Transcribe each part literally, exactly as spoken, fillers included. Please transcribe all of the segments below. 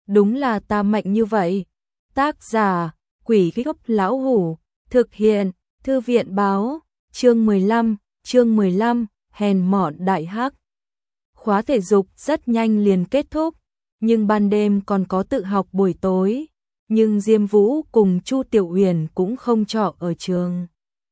đúng là ta mạnh như vậy. Tác giả, Quỷ Gốc Lão Hủ, thực hiện, Thư viện báo, chương mười lăm, chương mười lăm, hèn mọn đại hắc. Khóa thể dục rất nhanh liền kết thúc, nhưng ban đêm còn có tự học buổi tối, nhưng Diêm Vũ cùng Chu Tiểu Uyển cũng không trọ ở trường.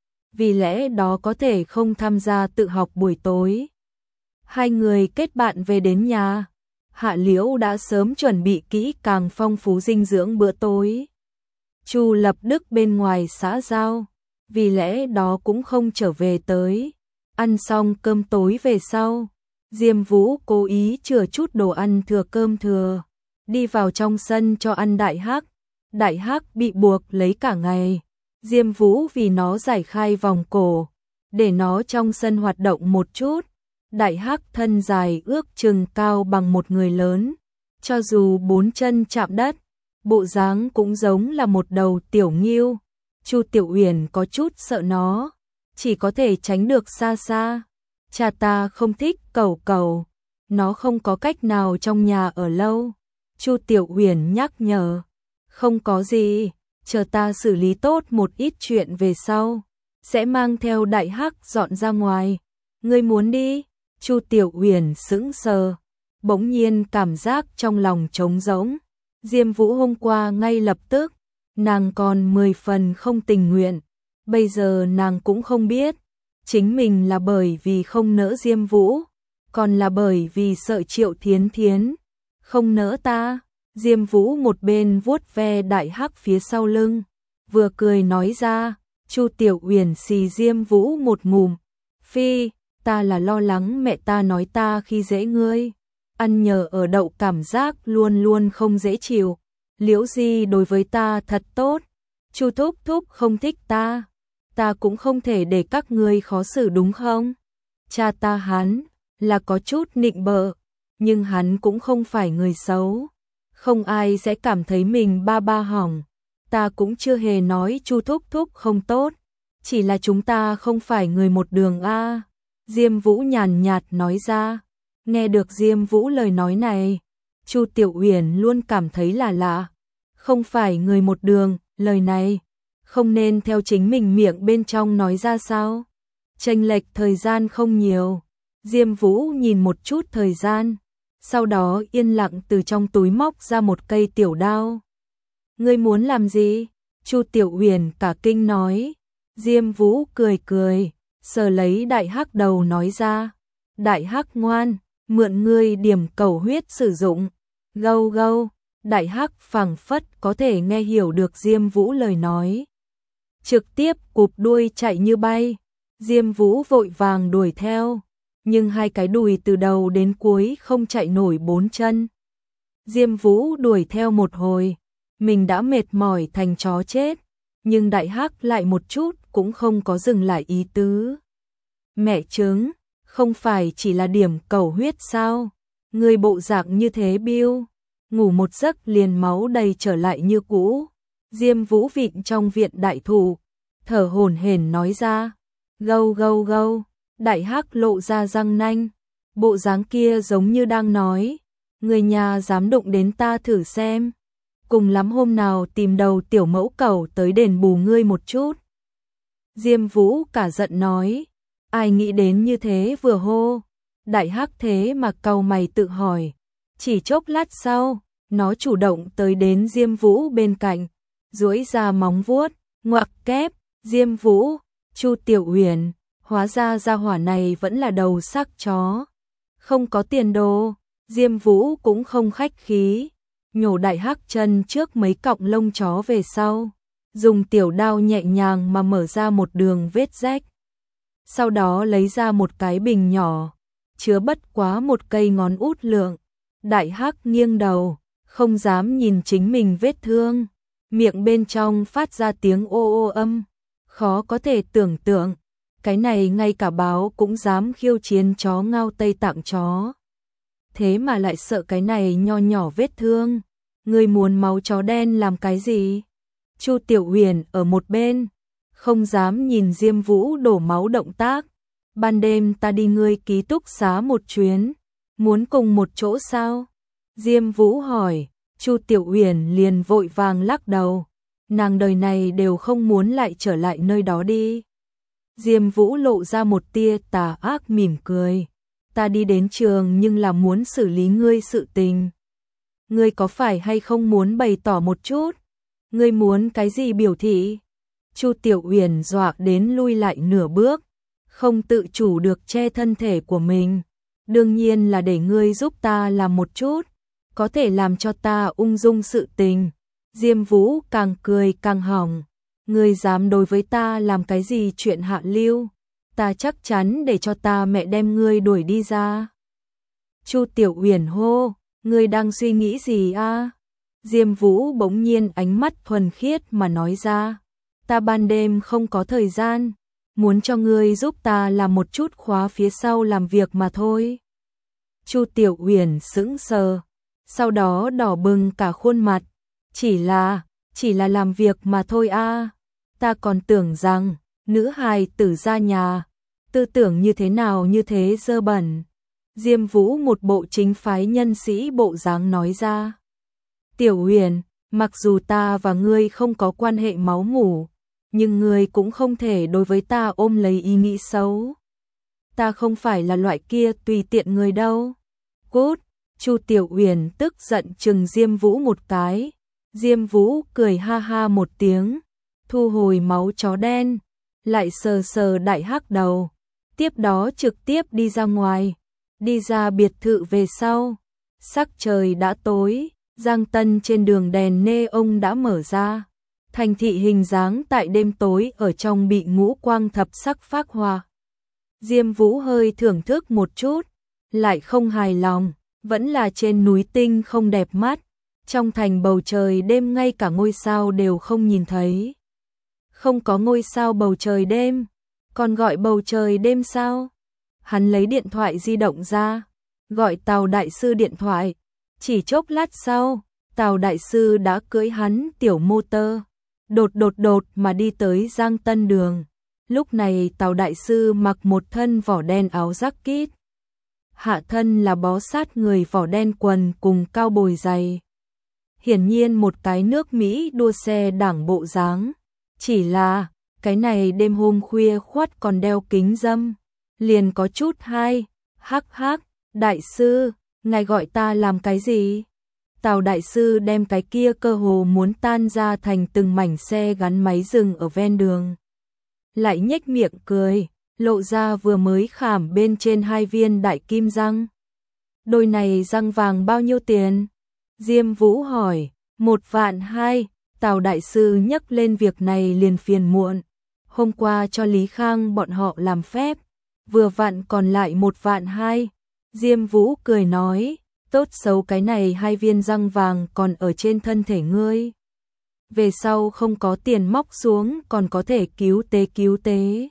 Vì lẽ đó có thể không tham gia tự học buổi tối. Hai người kết bạn về đến nhà, Hạ Liễu đã sớm chuẩn bị kỹ càng phong phú dinh dưỡng bữa tối. Chu Lập Đức bên ngoài xã giao, vì lẽ đó cũng không trở về tới. Ăn xong cơm tối về sau, Diêm Vũ cố ý chừa chút đồ ăn thừa cơm thừa, đi vào trong sân cho ăn Đại Hắc. Đại Hắc bị buộc lấy cả ngày, Diêm Vũ vì nó giải khai vòng cổ, để nó trong sân hoạt động một chút. Đại Hắc thân dài ước chừng cao bằng một người lớn, cho dù bốn chân chạm đất, bộ dáng cũng giống là một đầu tiểu ngưu. Chu Tiểu Uyển có chút sợ nó, chỉ có thể tránh được xa xa. Cha ta không thích cẩu cẩu, nó không có cách nào trong nhà ở lâu. Chu Tiểu Uyển nhắc nhở, không có gì, chờ ta xử lý tốt một ít chuyện về sau, sẽ mang theo Đại Hắc dọn ra ngoài. Ngươi muốn đi? Chu Tiểu Uyển sững sờ, bỗng nhiên cảm giác trong lòng trống rỗng. Diêm Vũ hôm qua ngay lập tức, nàng còn mười phần không tình nguyện, bây giờ nàng cũng không biết, chính mình là bởi vì không nỡ Diêm Vũ, còn là bởi vì sợ Triệu Thiến Thiến không nỡ ta. Diêm Vũ một bên vuốt ve Đại Hắc phía sau lưng, vừa cười nói ra. Chu Tiểu Uyển xì Diêm Vũ một ngụm, phi, ta là lo lắng mẹ ta nói ta khi dễ ngươi, ăn nhờ ở đậu cảm giác luôn luôn không dễ chịu. Liễu Di đối với ta thật tốt, Chu thúc thúc không thích ta, ta cũng không thể để các ngươi khó xử đúng không? Cha ta hắn là có chút nịnh bợ, nhưng hắn cũng không phải người xấu, không ai sẽ cảm thấy mình ba ba hỏng. Ta cũng chưa hề nói Chu thúc thúc không tốt, chỉ là chúng ta không phải người một đường a. Diêm Vũ nhàn nhạt nói ra. Nghe được Diêm Vũ lời nói này, Chu Tiểu Uyển luôn cảm thấy là lạ. Không phải người một đường, lời này không nên theo chính mình miệng bên trong nói ra sao? Chênh lệch thời gian không nhiều. Diêm Vũ nhìn một chút thời gian, sau đó yên lặng từ trong túi móc ra một cây tiểu đao. Ngươi muốn làm gì? Chu Tiểu Uyển cả kinh nói. Diêm Vũ cười cười, sờ lấy Đại Hắc đầu nói ra. Đại Hắc ngoan, mượn ngươi điểm cầu huyết sử dụng. Gâu gâu, Đại Hắc phảng phất có thể nghe hiểu được Diêm Vũ lời nói, trực tiếp cụp đuôi chạy như bay. Diêm Vũ vội vàng đuổi theo, nhưng hai cái đùi từ đầu đến cuối không chạy nổi bốn chân. Diêm Vũ đuổi theo một hồi, mình đã mệt mỏi thành chó chết, nhưng Đại Hắc lại một chút cũng không có dừng lại ý tứ. Mẹ trứng, không phải chỉ là điểm cầu huyết sao? Người bộ dạng như thế biêu, ngủ một giấc liền máu đầy trở lại như cũ. Diêm Vũ vịn trong viện đại thụ, thở hổn hển nói ra. Gâu gâu gâu, Đại Hắc lộ ra răng nanh, bộ dáng kia giống như đang nói, người nhà dám đụng đến ta thử xem, cùng lắm hôm nào tìm đầu tiểu mẫu cẩu tới đền bù ngươi một chút. Diêm Vũ cả giận nói, ai nghĩ đến như thế vừa hô. Đại Hắc thế mà cau mày tự hỏi, chỉ chốc lát sau, nó chủ động tới đến Diêm Vũ bên cạnh, duỗi ra móng vuốt, ngoặc kép. Diêm Vũ, Chu Tiểu Uyển, hóa ra gia hỏa này vẫn là đầu xác chó, không có tiền đồ. Diêm Vũ cũng không khách khí, nhổ Đại Hắc chân trước mấy cọng lông chó về sau, dùng tiểu đao nhẹ nhàng mà mở ra một đường vết rách. Sau đó lấy ra một cái bình nhỏ, chứa bất quá một cây ngón út lượng. Đại Hắc nghiêng đầu, không dám nhìn chính mình vết thương, miệng bên trong phát ra tiếng ô ô âm, khó có thể tưởng tượng, cái này ngay cả báo cũng dám khiêu chiến chó ngao Tây Tạng chó. Thế mà lại sợ cái này nho nhỏ vết thương, ngươi muốn máu chó đen làm cái gì? Chu Tiểu Uyển ở một bên, không dám nhìn Diêm Vũ đổ máu động tác. Ban đêm ta đi ngươi ký túc xá một chuyến, muốn cùng một chỗ sao? Diêm Vũ hỏi. Chu Tiểu Uyển liền vội vàng lắc đầu, nàng đời này đều không muốn lại trở lại nơi đó đi. Diêm Vũ lộ ra một tia tà ác mỉm cười, ta đi đến trường nhưng là muốn xử lý ngươi sự tình. Ngươi có phải hay không muốn bày tỏ một chút? Ngươi muốn cái gì biểu thị? Chu Tiểu Uyển dọa đến lui lại nửa bước, không tự chủ được che thân thể của mình. Đương nhiên là để ngươi giúp ta làm một chút, có thể làm cho ta ung dung sự tình. Diêm Vũ càng cười càng hỏng, ngươi dám đối với ta làm cái gì chuyện hạ lưu, ta chắc chắn để cho ta mẹ đem ngươi đuổi đi ra. Chu Tiểu Uyển hô, ngươi đang suy nghĩ gì a? Diêm Vũ bỗng nhiên ánh mắt thuần khiết mà nói ra, ta ban đêm không có thời gian, muốn cho ngươi giúp ta làm một chút khóa phía sau làm việc mà thôi. Chu Tiểu Uyển sững sờ, sau đó đỏ bừng cả khuôn mặt, chỉ là, chỉ là làm việc mà thôi a. Ta còn tưởng rằng, nữ hài tử ra nhà, tư tưởng như thế nào như thế dơ bẩn. Diêm Vũ một bộ chính phái nhân sĩ bộ dáng nói ra. Tiểu Uyển, mặc dù ta và ngươi không có quan hệ máu mủ, nhưng ngươi cũng không thể đối với ta ôm lấy ý nghĩ xấu. Ta không phải là loại kia tùy tiện người đâu. Cút! Chu Tiểu Uyển tức giận trừng Diêm Vũ một cái. Diêm Vũ cười ha ha một tiếng, thu hồi máu chó đen, lại sờ sờ đại hắc đầu, tiếp đó trực tiếp đi ra ngoài. Đi ra biệt thự về sau, sắc trời đã tối, Giang Tân trên đường đèn nê ông đã mở ra. Thành thị hình dáng tại đêm tối ở trong bị ngũ quang thập sắc phác hoa. Diêm Vũ hơi thưởng thức một chút, lại không hài lòng, vẫn là trên núi tinh không đẹp mắt, trong thành bầu trời đêm ngay cả ngôi sao đều không nhìn thấy. Không có ngôi sao bầu trời đêm, còn gọi bầu trời đêm sao? Hắn lấy điện thoại di động ra, gọi Tào đại sư điện thoại, chỉ chốc lát sau, Tào đại sư đã cưỡi hắn tiểu motor, đột đột đột mà đi tới Giang Tân đường. Lúc này Tào đại sư mặc một thân vỏ đen áo jacket, hạ thân là bó sát người vỏ đen quần cùng cao bồi dày. Hiển nhiên một cái nước Mỹ đua xe đảng bộ dáng, chỉ là cái này đêm hôm khuya khoắt còn đeo kính râm, liền có chút hay. Hắc hắc, đại sư, ngài gọi ta làm cái gì? Tào đại sư đem cái kia cơ hồ muốn tan ra thành từng mảnh xe gắn máy dừng ở ven đường. Lại nhếch miệng cười, lộ ra vừa mới khảm bên trên hai viên đại kim răng. Đôi này răng vàng bao nhiêu tiền? Diêm Vũ hỏi. Một vạn hai. Tào đại sư nhắc lên việc này liền phiền muộn. Hôm qua cho Lý Khang bọn họ làm phép, vừa vặn còn lại một vạn hai. Diêm Vũ cười nói, tốt xấu cái này hai viên răng vàng còn ở trên thân thể ngươi. Về sau không có tiền móc xuống còn có thể cứu tế cứu tế.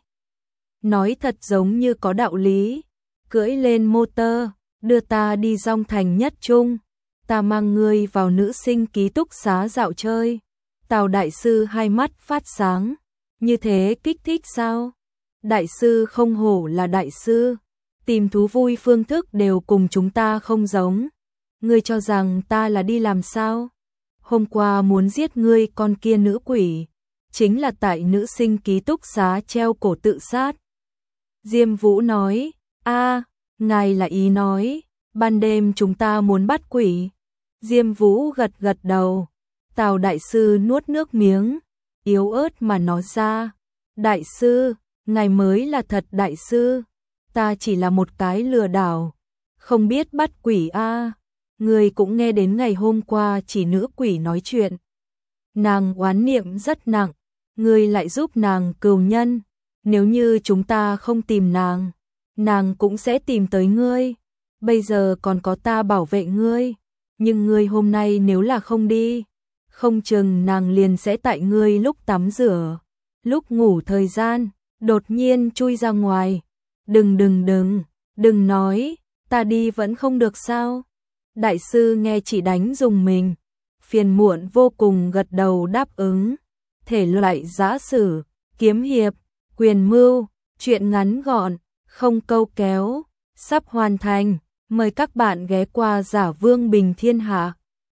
Nói thật giống như có đạo lý. Cưỡi lên motor, đưa ta đi Dong Thành Nhất Trung. Ta mang ngươi vào nữ sinh ký túc xá dạo chơi. Tào đại sư hai mắt phát sáng. Như thế kích thích sao? Đại sư không hổ là đại sư. Tìm thú vui phương thức đều cùng chúng ta không giống. Ngươi cho rằng ta là đi làm sao? Hôm qua muốn giết ngươi con kia nữ quỷ, chính là tại nữ sinh ký túc xá treo cổ tự sát. Diêm Vũ nói, a, ngài là ý nói, ban đêm chúng ta muốn bắt quỷ. Diêm Vũ gật gật đầu. Tào đại sư nuốt nước miếng, yếu ớt mà nói ra, đại sư, ngài mới là thật đại sư, ta chỉ là một cái lừa đảo, không biết bắt quỷ a. Người cũng nghe đến ngày hôm qua chỉ nữ quỷ nói chuyện. Nàng oán niệm rất nặng, người lại giúp nàng cừu nhân. Nếu như chúng ta không tìm nàng, nàng cũng sẽ tìm tới ngươi. Bây giờ còn có ta bảo vệ ngươi. Nhưng ngươi hôm nay nếu là không đi, không chừng nàng liền sẽ tại ngươi lúc tắm rửa, lúc ngủ thời gian, đột nhiên chui ra ngoài. Đừng đừng đừng, đừng nói, ta đi vẫn không được sao? Đại sư nghe chỉ đánh dùng mình, phiền muộn vô cùng gật đầu đáp ứng. Thể loại giã sử, kiếm hiệp, quyền mưu, truyện ngắn gọn, không câu kéo, sắp hoàn thành. Mời các bạn ghé qua Giả Vương Bình Thiên Hạ.